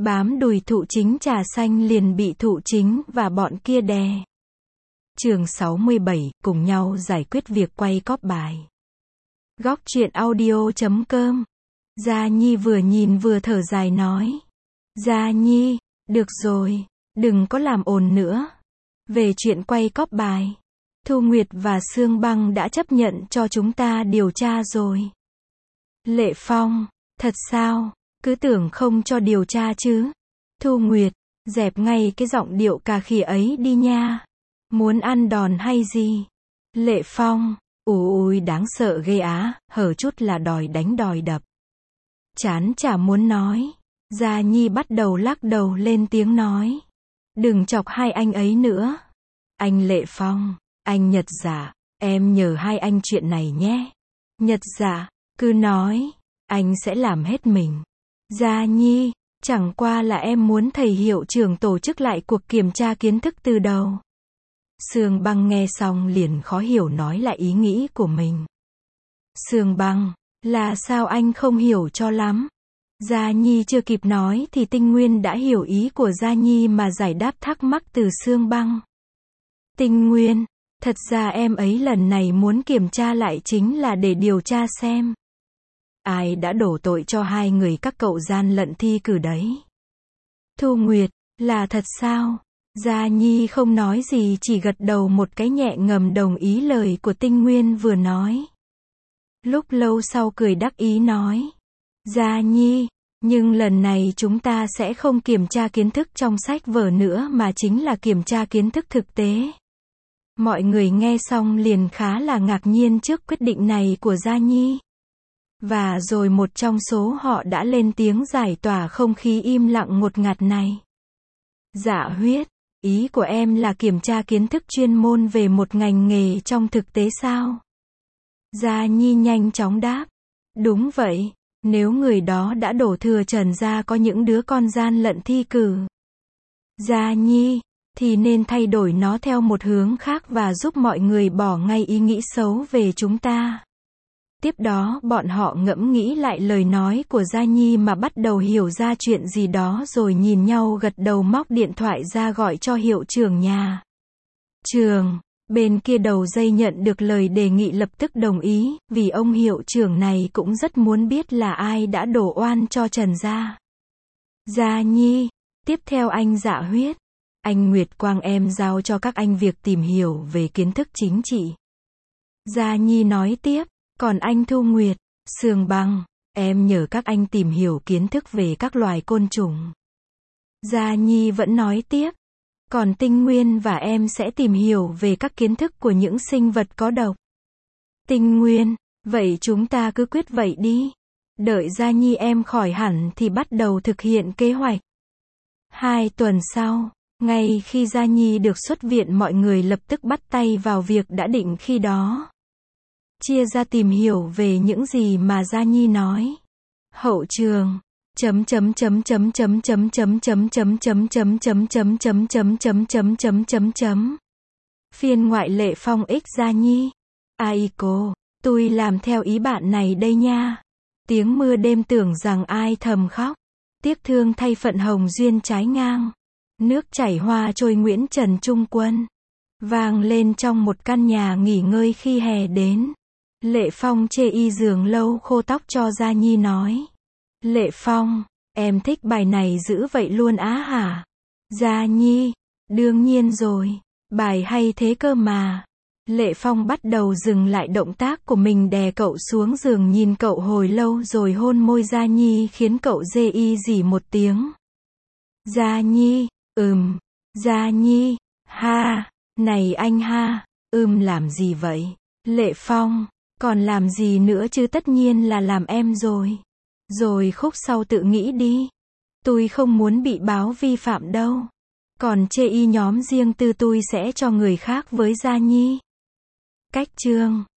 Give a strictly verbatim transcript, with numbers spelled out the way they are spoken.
Bám đùi thụ chính trà xanh liền bị thụ chính và bọn kia đè. Chương sáu mươi bảy, cùng nhau giải quyết việc quay cóp bài. Góc truyện audio chấm com. Gia Nhi vừa nhìn vừa thở dài nói. Gia Nhi, được rồi, đừng có làm ồn nữa. Về chuyện quay cóp bài, Thu Nguyệt và Sương Băng đã chấp nhận cho chúng ta điều tra rồi. Lệ Phong, thật sao? Cứ tưởng không cho điều tra chứ. Thu Nguyệt, dẹp ngay cái giọng điệu cà khịa ấy đi nha. Muốn ăn đòn hay gì? Lệ Phong, ù ui đáng sợ ghê á, hở chút là đòi đánh đòi đập. Chán chả muốn nói. Gia Nhi bắt đầu lắc đầu lên tiếng nói. Đừng chọc hai anh ấy nữa. Anh Lệ Phong, anh Nhật Dạ, em nhờ hai anh chuyện này nhé. Nhật Dạ, cứ nói, anh sẽ làm hết mình. Gia Nhi, chẳng qua là em muốn thầy hiệu trưởng tổ chức lại cuộc kiểm tra kiến thức từ đầu. Sương Băng nghe xong liền khó hiểu nói lại ý nghĩ của mình. Sương Băng, là sao anh không hiểu cho lắm? Gia Nhi chưa kịp nói thì Tinh Nguyên đã hiểu ý của Gia Nhi mà giải đáp thắc mắc từ Sương Băng. Tinh Nguyên, thật ra em ấy lần này muốn kiểm tra lại chính là để điều tra xem ai đã đổ tội cho hai người các cậu gian lận thi cử đấy. Thu Nguyệt, là thật sao? Gia Nhi không nói gì chỉ gật đầu một cái nhẹ ngầm đồng ý lời của Tinh Nguyên vừa nói. Lúc lâu sau cười đắc ý nói. Gia Nhi, nhưng lần này chúng ta sẽ không kiểm tra kiến thức trong sách vở nữa mà chính là kiểm tra kiến thức thực tế. Mọi người nghe xong liền khá là ngạc nhiên trước quyết định này của Gia Nhi. Và rồi một trong số họ đã lên tiếng giải tỏa không khí im lặng ngột ngạt này. Dạ Huyết, ý của em là kiểm tra kiến thức chuyên môn về một ngành nghề trong thực tế sao? Gia Nhi nhanh chóng đáp. Đúng vậy, nếu người đó đã đổ thừa trần ra có những đứa con gian lận thi cử. Gia Nhi, thì nên thay đổi nó theo một hướng khác và giúp mọi người bỏ ngay ý nghĩ xấu về chúng ta. Tiếp đó bọn họ ngẫm nghĩ lại lời nói của Gia Nhi mà bắt đầu hiểu ra chuyện gì đó rồi nhìn nhau gật đầu móc điện thoại ra gọi cho hiệu trưởng nhà trường. Bên kia đầu dây nhận được lời đề nghị lập tức đồng ý, vì ông hiệu trưởng này cũng rất muốn biết là ai đã đổ oan cho Trần gia. Gia Nhi, tiếp theo anh Dạ Huyết. Anh Nguyệt Quang em giao cho các anh việc tìm hiểu về kiến thức chính trị. Gia Nhi nói tiếp. Còn anh Thu Nguyệt, Sương Băng, em nhờ các anh tìm hiểu kiến thức về các loài côn trùng. Gia Nhi vẫn nói tiếp. Còn Tinh Nguyên và em sẽ tìm hiểu về các kiến thức của những sinh vật có độc. Tinh Nguyên, vậy chúng ta cứ quyết vậy đi. Đợi Gia Nhi em khỏi hẳn thì bắt đầu thực hiện kế hoạch. Hai tuần sau, ngay khi Gia Nhi được xuất viện mọi người lập tức bắt tay vào việc đã định khi đó. Chia ra tìm hiểu về những gì mà Gia Nhi nói. Hậu trường. Chấm chấm chấm chấm chấm chấm chấm chấm chấm chấm chấm chấm chấm chấm chấm chấm chấm chấm chấm chấm. Phiên ngoại Lệ Phong x Gia Nhi. Ai cô, tôi làm theo ý bạn này đây nha. Tiếng mưa đêm tưởng rằng ai thầm khóc. Tiếc thương thay phận hồng duyên trái ngang. Nước chảy hoa trôi Nguyễn Trần Trung Quân. Vang lên trong một căn nhà nghỉ ngơi khi hè đến. Lệ Phong chê y giường lâu khô tóc cho Gia Nhi nói. Lệ Phong, em thích bài này dữ vậy luôn á hả? Gia Nhi, đương nhiên rồi, bài hay thế cơ mà. Lệ Phong bắt đầu dừng lại động tác của mình đè cậu xuống giường nhìn cậu hồi lâu rồi hôn môi Gia Nhi khiến cậu dê y dỉ một tiếng. Gia Nhi, ừm, Gia Nhi, ha, này anh ha, ừm làm gì vậy? Lệ Phong, còn làm gì nữa chứ tất nhiên là làm em rồi. Rồi khúc sau tự nghĩ đi. Tôi không muốn bị báo vi phạm đâu. Còn chê y nhóm riêng tư tôi sẽ cho người khác với Gia Nhi. Cách chương.